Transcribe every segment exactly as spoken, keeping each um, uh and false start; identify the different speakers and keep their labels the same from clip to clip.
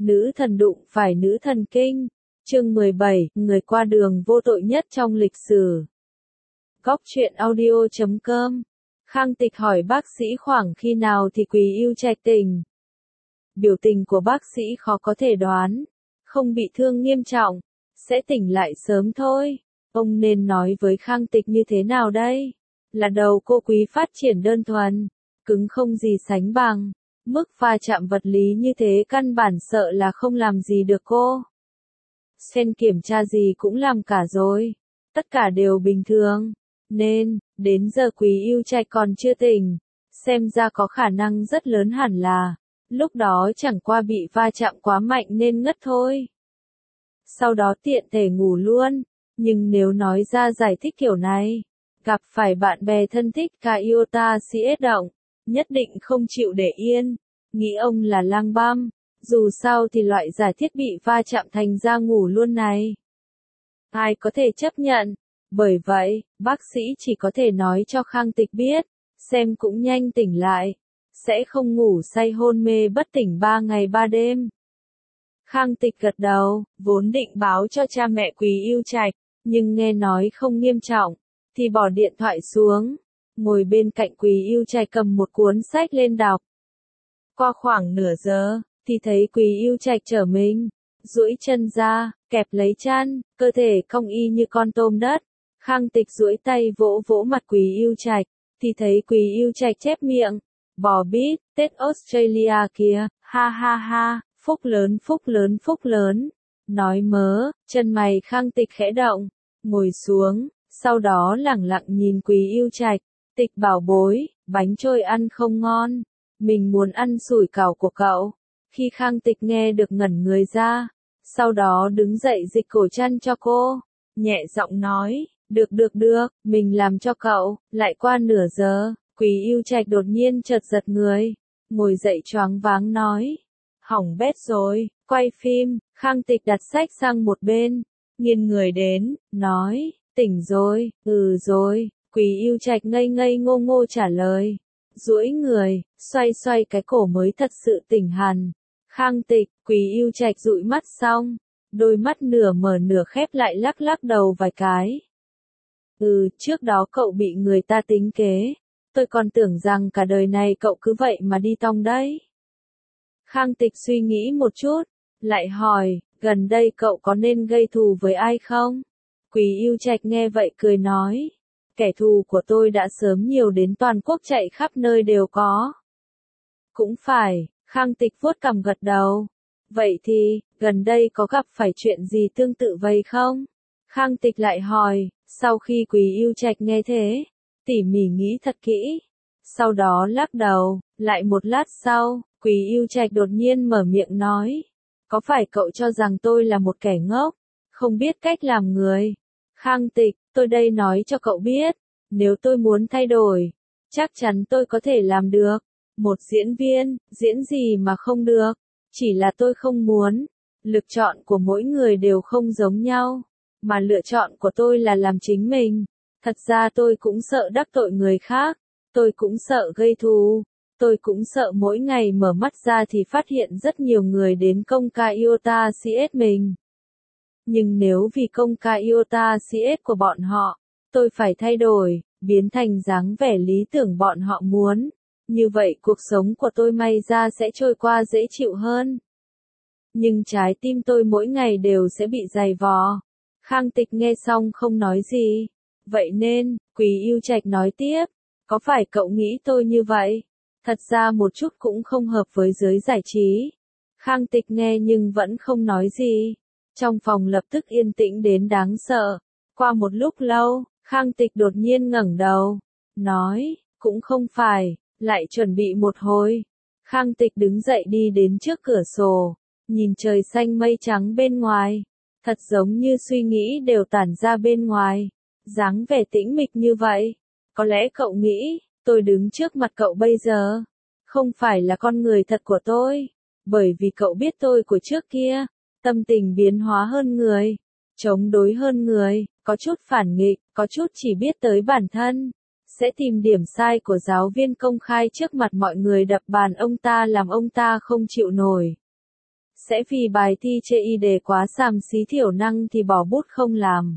Speaker 1: Nữ thần đụng phải nữ thần kinh. Chương mười bảy, người qua đường vô tội nhất trong lịch sử. Góc truyện audio chấm com. Khang Tịch hỏi bác sĩ khoảng khi nào thì Quý Yêu Trạch tỉnh. Biểu tình của bác sĩ khó có thể đoán. Không bị thương nghiêm trọng, sẽ tỉnh lại sớm thôi. Ông nên nói với Khang Tịch như thế nào đây? Là đầu cô Quý phát triển đơn thuần, cứng không gì sánh bằng. Mức va chạm vật lý như thế căn bản sợ là không làm gì được cô. Sen kiểm tra gì cũng làm cả rồi. Tất cả đều bình thường. Nên, đến giờ Quý Yêu Trạch còn chưa tỉnh. Xem ra có khả năng rất lớn hẳn là, lúc đó chẳng qua bị va chạm quá mạnh nên ngất thôi. Sau đó tiện thể ngủ luôn. Nhưng nếu nói ra giải thích kiểu này, gặp phải bạn bè thân thích cả iota xê ét động, nhất định không chịu để yên. Nghĩ ông là lang băm. Dù sao thì loại giải thiết bị va chạm thành ra ngủ luôn này, ai có thể chấp nhận. Bởi vậy, bác sĩ chỉ có thể nói cho Khang Tịch biết, xem cũng nhanh tỉnh lại, sẽ không ngủ say hôn mê bất tỉnh ba ngày ba đêm. Khang Tịch gật đầu, vốn định báo cho cha mẹ Quý Yêu Trạch, nhưng nghe nói không nghiêm trọng, thì bỏ điện thoại xuống, ngồi bên cạnh Quý Yêu Trạch cầm một cuốn sách lên đọc. Qua khoảng nửa giờ, thì thấy Quý Yêu Trạch trở mình, duỗi chân ra, kẹp lấy chăn, cơ thể cong y như con tôm đất. Khang Tịch duỗi tay vỗ vỗ mặt Quý Yêu Trạch, thì thấy Quý Yêu Trạch chép miệng, bò bít, Tết Australia kìa, ha ha ha, phúc lớn phúc lớn phúc lớn. Nói mớ, chân mày Khang Tịch khẽ động, ngồi xuống, sau đó lẳng lặng nhìn Quý Yêu Trạch. Tịch bảo bối, bánh trôi ăn không ngon, mình muốn ăn sủi cảo của cậu. Khi Khang Tịch nghe được ngẩn người ra, sau đó đứng dậy dịch cổ chăn cho cô, nhẹ giọng nói, được được được, mình làm cho cậu. Lại qua nửa giờ, Quý Yêu Trạch đột nhiên chợt giật người, ngồi dậy choáng váng nói, hỏng bét rồi, quay phim. Khang Tịch đặt sách sang một bên, nghiêng người đến, nói, tỉnh rồi, ừ rồi. Quý Yêu Trạch ngây ngây ngô ngô trả lời, duỗi người, xoay xoay cái cổ mới thật sự tỉnh hẳn. Khang Tịch, Quý Yêu Trạch dụi mắt xong, đôi mắt nửa mở nửa khép lại lắc lắc đầu vài cái. Ừ, trước đó cậu bị người ta tính kế, tôi còn tưởng rằng cả đời này cậu cứ vậy mà đi tong đấy. Khang Tịch suy nghĩ một chút, lại hỏi, gần đây cậu có nên gây thù với ai không? Quý Yêu Trạch nghe vậy cười nói, kẻ thù của tôi đã sớm nhiều đến toàn quốc chạy khắp nơi đều có. Cũng phải. Khang Tịch vuốt cằm gật đầu. Vậy thì, gần đây có gặp phải chuyện gì tương tự vậy không? Khang Tịch lại hỏi, sau khi Quý Yêu Trạch nghe thế, tỉ mỉ nghĩ thật kỹ. Sau đó lắc đầu, lại một lát sau, Quý Yêu Trạch đột nhiên mở miệng nói, có phải cậu cho rằng tôi là một kẻ ngốc, không biết cách làm người? Khang Tịch, tôi đây nói cho cậu biết, nếu tôi muốn thay đổi, chắc chắn tôi có thể làm được. Một diễn viên, diễn gì mà không được, chỉ là tôi không muốn. Lựa chọn của mỗi người đều không giống nhau, mà lựa chọn của tôi là làm chính mình. Thật ra tôi cũng sợ đắc tội người khác, tôi cũng sợ gây thù, tôi cũng sợ mỗi ngày mở mắt ra thì phát hiện rất nhiều người đến công ca iota xê ét mình. Nhưng nếu vì công ca iota xê ét của bọn họ, tôi phải thay đổi, biến thành dáng vẻ lý tưởng bọn họ muốn, như vậy cuộc sống của tôi may ra sẽ trôi qua dễ chịu hơn. Nhưng trái tim tôi mỗi ngày đều sẽ bị dày vò. Khang Tịch nghe xong không nói gì. Vậy nên, Quý Yêu Trạch nói tiếp, có phải cậu nghĩ tôi như vậy? Thật ra một chút cũng không hợp với giới giải trí. Khang Tịch nghe nhưng vẫn không nói gì. Trong phòng lập tức yên tĩnh đến đáng sợ. Qua một lúc lâu, Khang Tịch đột nhiên ngẩng đầu, nói, cũng không phải. Lại chuẩn bị một hồi. Khang Tịch đứng dậy đi đến trước cửa sổ, nhìn trời xanh mây trắng bên ngoài, thật giống như suy nghĩ đều tản ra bên ngoài, dáng vẻ tĩnh mịch như vậy. Có lẽ cậu nghĩ, tôi đứng trước mặt cậu bây giờ, không phải là con người thật của tôi, bởi vì cậu biết tôi của trước kia, tâm tình biến hóa hơn người, chống đối hơn người, có chút phản nghịch, có chút chỉ biết tới bản thân. Sẽ tìm điểm sai của giáo viên công khai trước mặt mọi người đập bàn ông ta làm ông ta không chịu nổi. Sẽ vì bài thi chê y đề quá xàm xí thiểu năng thì bỏ bút không làm.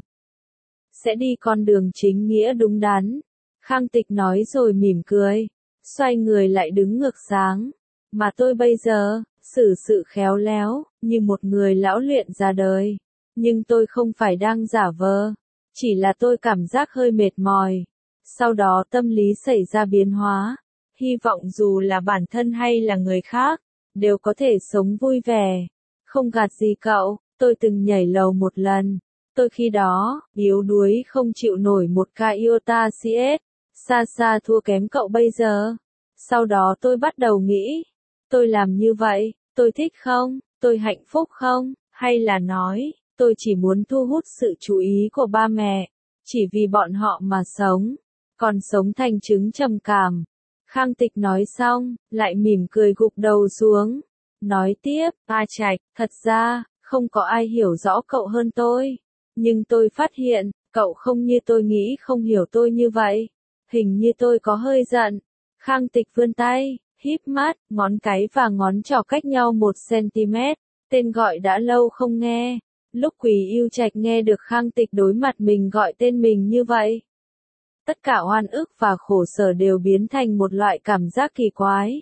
Speaker 1: Sẽ đi con đường chính nghĩa đúng đắn. Khang Tịch nói rồi mỉm cười. Xoay người lại đứng ngược sáng. Mà tôi bây giờ, xử sự khéo léo, như một người lão luyện ra đời. Nhưng tôi không phải đang giả vờ. Chỉ là tôi cảm giác hơi mệt mỏi. Sau đó tâm lý xảy ra biến hóa. Hy vọng dù là bản thân hay là người khác, đều có thể sống vui vẻ. Không gạt gì cậu, tôi từng nhảy lầu một lần. Tôi khi đó, yếu đuối không chịu nổi một ca iota xê ét, xa xa thua kém cậu bây giờ. Sau đó tôi bắt đầu nghĩ, tôi làm như vậy, tôi thích không, tôi hạnh phúc không, hay là nói, tôi chỉ muốn thu hút sự chú ý của ba mẹ, chỉ vì bọn họ mà sống, còn sống thành trứng trầm cảm. Khang Tịch nói xong, lại mỉm cười gục đầu xuống. Nói tiếp, A Trạch, thật ra, không có ai hiểu rõ cậu hơn tôi. Nhưng tôi phát hiện, cậu không như tôi nghĩ không hiểu tôi như vậy. Hình như tôi có hơi giận. Khang Tịch vươn tay, híp mắt, ngón cái và ngón trỏ cách nhau một xăng-ti-mét. Tên gọi đã lâu không nghe. Lúc Quý Yêu Trạch nghe được Khang Tịch đối mặt mình gọi tên mình như vậy. Tất cả oan ức và khổ sở đều biến thành một loại cảm giác kỳ quái.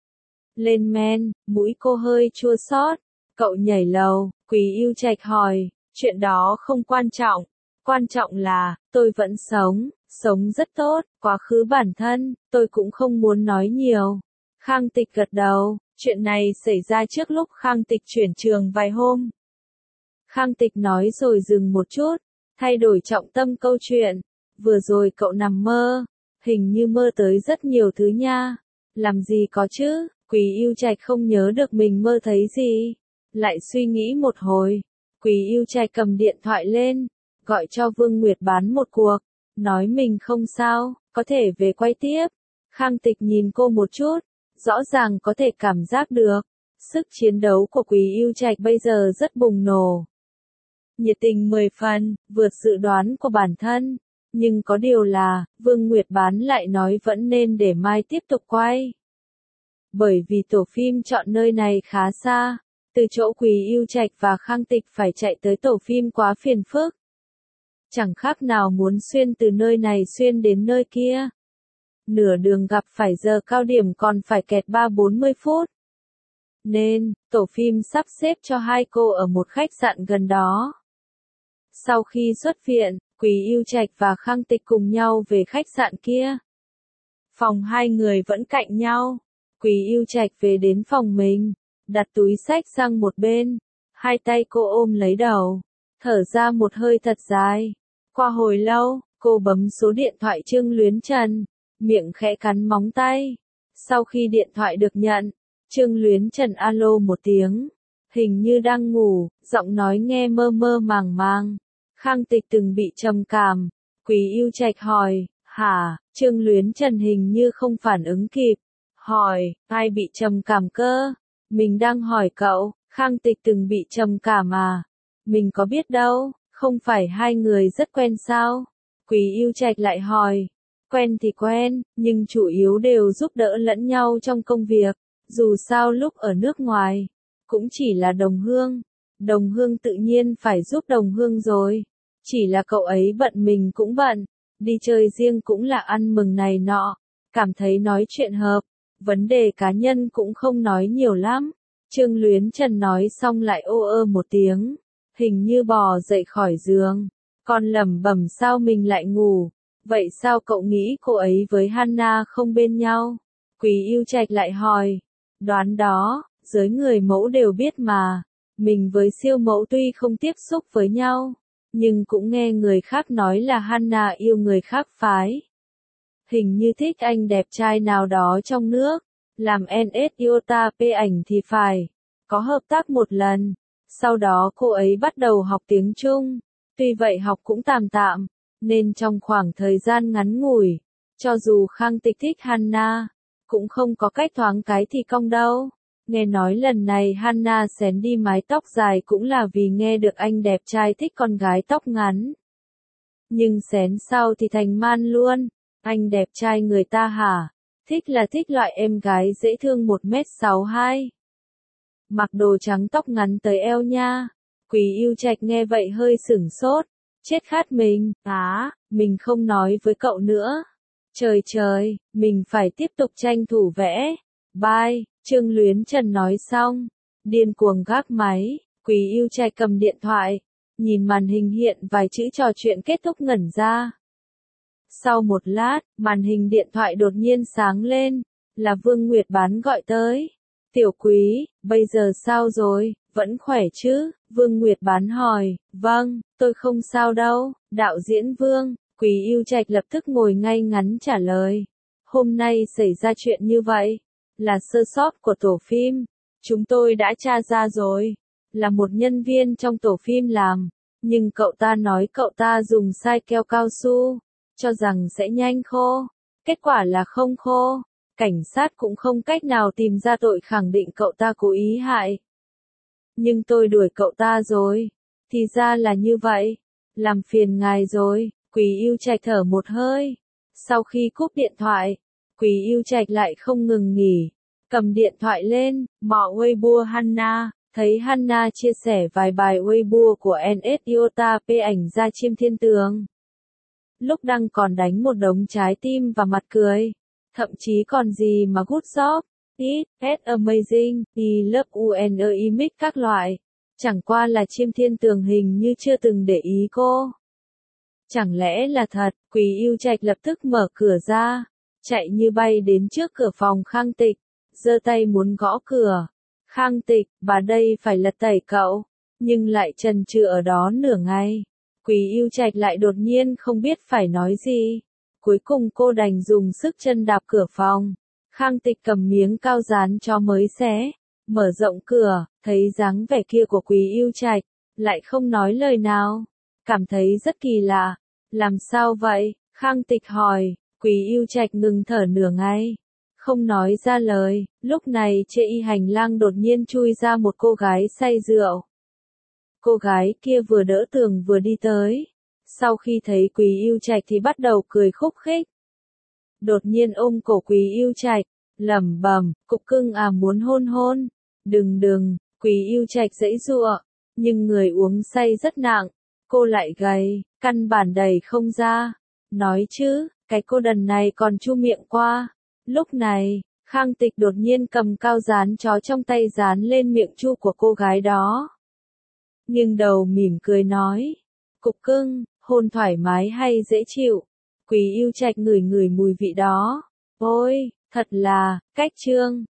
Speaker 1: Lên men, mũi cô hơi chua xót. Cậu nhảy lầu, Quý Yêu Trạch hỏi, chuyện đó không quan trọng. Quan trọng là, tôi vẫn sống, sống rất tốt, quá khứ bản thân, tôi cũng không muốn nói nhiều. Khang Tịch gật đầu, chuyện này xảy ra trước lúc Khang Tịch chuyển trường vài hôm. Khang Tịch nói rồi dừng một chút, thay đổi trọng tâm câu chuyện. Vừa rồi cậu nằm mơ, hình như mơ tới rất nhiều thứ nha. Làm gì có chứ, Quý Yêu Trạch không nhớ được mình mơ thấy gì. Lại suy nghĩ một hồi, Quý Yêu Trạch cầm điện thoại lên, gọi cho Vương Nguyệt bán một cuộc, nói mình không sao, có thể về quay tiếp. Khang Tịch nhìn cô một chút, rõ ràng có thể cảm giác được, sức chiến đấu của Quý Yêu Trạch bây giờ rất bùng nổ. Nhiệt tình mười phần, vượt dự đoán của bản thân. Nhưng có điều là, Vương Nguyệt bán lại nói vẫn nên để mai tiếp tục quay. Bởi vì tổ phim chọn nơi này khá xa, từ chỗ Quý Yêu Trạch và Khang Tịch phải chạy tới tổ phim quá phiền phức. Chẳng khác nào muốn xuyên từ nơi này xuyên đến nơi kia. Nửa đường gặp phải giờ cao điểm còn phải kẹt ba bốn mươi phút. Nên, tổ phim sắp xếp cho hai cô ở một khách sạn gần đó. Sau khi xuất viện, Quý Yêu Trạch và Khang Tịch cùng nhau về khách sạn kia. Phòng hai người vẫn cạnh nhau. Quý Yêu Trạch về đến phòng mình, đặt túi xách sang một bên, hai tay cô ôm lấy đầu, thở ra một hơi thật dài. Qua hồi lâu, cô bấm số điện thoại Trương Luyến Trần, miệng khẽ cắn móng tay. Sau khi điện thoại được nhận, Trương Luyến Trần alo một tiếng, hình như đang ngủ, giọng nói nghe mơ mơ màng màng. Khang Tịch từng bị trầm cảm. Quý Yêu Trạch hỏi, hả? Trương Luyến Trần hình như không phản ứng kịp. Hỏi, ai bị trầm cảm cơ? Mình đang hỏi cậu, Khang Tịch từng bị trầm cảm à? Mình có biết đâu, không phải hai người rất quen sao? Quý Yêu Trạch lại hỏi, quen thì quen, nhưng chủ yếu đều giúp đỡ lẫn nhau trong công việc. Dù sao lúc ở nước ngoài, cũng chỉ là đồng hương. Đồng hương tự nhiên phải giúp đồng hương rồi. Chỉ là cậu ấy bận mình cũng bận. Đi chơi riêng cũng là ăn mừng này nọ. Cảm thấy nói chuyện hợp. Vấn đề cá nhân cũng không nói nhiều lắm. Trương Luyến Trần nói xong lại ô ơ một tiếng. Hình như bò dậy khỏi giường. Còn lẩm bẩm sao mình lại ngủ. Vậy sao cậu nghĩ cô ấy với Hana không bên nhau? Quý Yêu Trạch lại hỏi. Đoán đó, giới người mẫu đều biết mà. Mình với siêu mẫu tuy không tiếp xúc với nhau, nhưng cũng nghe người khác nói là Hana yêu người khác phái. Hình như thích anh đẹp trai nào đó trong nước, làm en ét iota p ảnh thì phải. Có hợp tác một lần, sau đó cô ấy bắt đầu học tiếng Trung. Tuy vậy học cũng tạm tạm, nên trong khoảng thời gian ngắn ngủi, cho dù Khang Tịch thích Hana, cũng không có cách thoáng cái thì cong đâu. Nghe nói lần này Hana xén đi mái tóc dài cũng là vì nghe được anh đẹp trai thích con gái tóc ngắn. Nhưng xén sau thì thành man luôn. Anh đẹp trai người ta hả? Thích là thích loại em gái dễ thương một mét sáu hai. mặc đồ trắng tóc ngắn tới eo nha. Quý Yêu Trạch nghe vậy hơi sửng sốt, chết khát mình, á, mình không nói với cậu nữa. Trời trời, mình phải tiếp tục tranh thủ vẽ. Bye, Trương Luyến Trần nói xong, điên cuồng gác máy, Quý Yêu Trạch cầm điện thoại, nhìn màn hình hiện vài chữ trò chuyện kết thúc ngẩn ra. Sau một lát, màn hình điện thoại đột nhiên sáng lên, là Vương Nguyệt Bán gọi tới. Tiểu Quý, bây giờ sao rồi, vẫn khỏe chứ? Vương Nguyệt Bán hỏi. Vâng, tôi không sao đâu, đạo diễn Vương. Quý Yêu Trạch lập tức ngồi ngay ngắn trả lời. Hôm nay xảy ra chuyện như vậy, là sơ sót của tổ phim. Chúng tôi đã tra ra rồi, là một nhân viên trong tổ phim làm, nhưng cậu ta nói cậu ta dùng sai keo cao su, cho rằng sẽ nhanh khô. Kết quả là không khô. Cảnh sát cũng không cách nào tìm ra tội khẳng định cậu ta cố ý hại. Nhưng tôi đuổi cậu ta rồi. Thì ra là như vậy. Làm phiền ngài rồi. Quý Yêu Trạch thở một hơi. Sau khi cúp điện thoại, Quý Yêu Trạch lại không ngừng nghỉ. Cầm điện thoại lên, mò Weibo Hanna. Thấy Hanna chia sẻ vài bài Weibo của en ét Iota P ảnh ra chim thiên tường. Lúc đăng còn đánh một đống trái tim và mặt cười. Thậm chí còn gì mà good job, it, it's amazing, I love you and I miss các loại. Chẳng qua là chim thiên tường hình như chưa từng để ý cô. Chẳng lẽ là thật? Quý Yêu Trạch lập tức mở cửa ra, chạy như bay đến trước cửa phòng Khang Tịch, giơ tay muốn gõ cửa. Khang Tịch, bà đây phải lật tẩy cậu, nhưng lại chần chừ ở đó nửa ngày. Quý Yêu Trạch lại đột nhiên không biết phải nói gì. Cuối cùng cô đành dùng sức chân đạp cửa phòng. Khang Tịch cầm miếng cao dán cho mới xé, mở rộng cửa, thấy dáng vẻ kia của Quý Yêu Trạch, lại không nói lời nào. Cảm thấy rất kỳ lạ. Làm sao vậy? Khang Tịch hỏi. Quý Yêu Trạch ngừng thở nửa ngày, không nói ra lời. Lúc này trên y hành lang đột nhiên chui ra một cô gái say rượu. Cô gái kia vừa đỡ tường vừa đi tới. Sau khi thấy Quý Yêu Trạch thì bắt đầu cười khúc khích. Đột nhiên ôm cổ Quý Yêu Trạch, lẩm bẩm, cục cưng à muốn hôn hôn. Đừng đừng, Quý Yêu Trạch giãy giụa, nhưng người uống say rất nặng, cô lại gầy, căn bản đầy không ra. Nói chứ, cái cô đần này còn chu miệng qua. Lúc này, Khang Tịch đột nhiên cầm cao dán chó trong tay dán lên miệng chu của cô gái đó. Nghiêng đầu mỉm cười nói, cục cưng, hôn thoải mái hay dễ chịu? Quý Yêu Trạch ngửi ngửi mùi vị đó. Ôi, thật là, cách trương.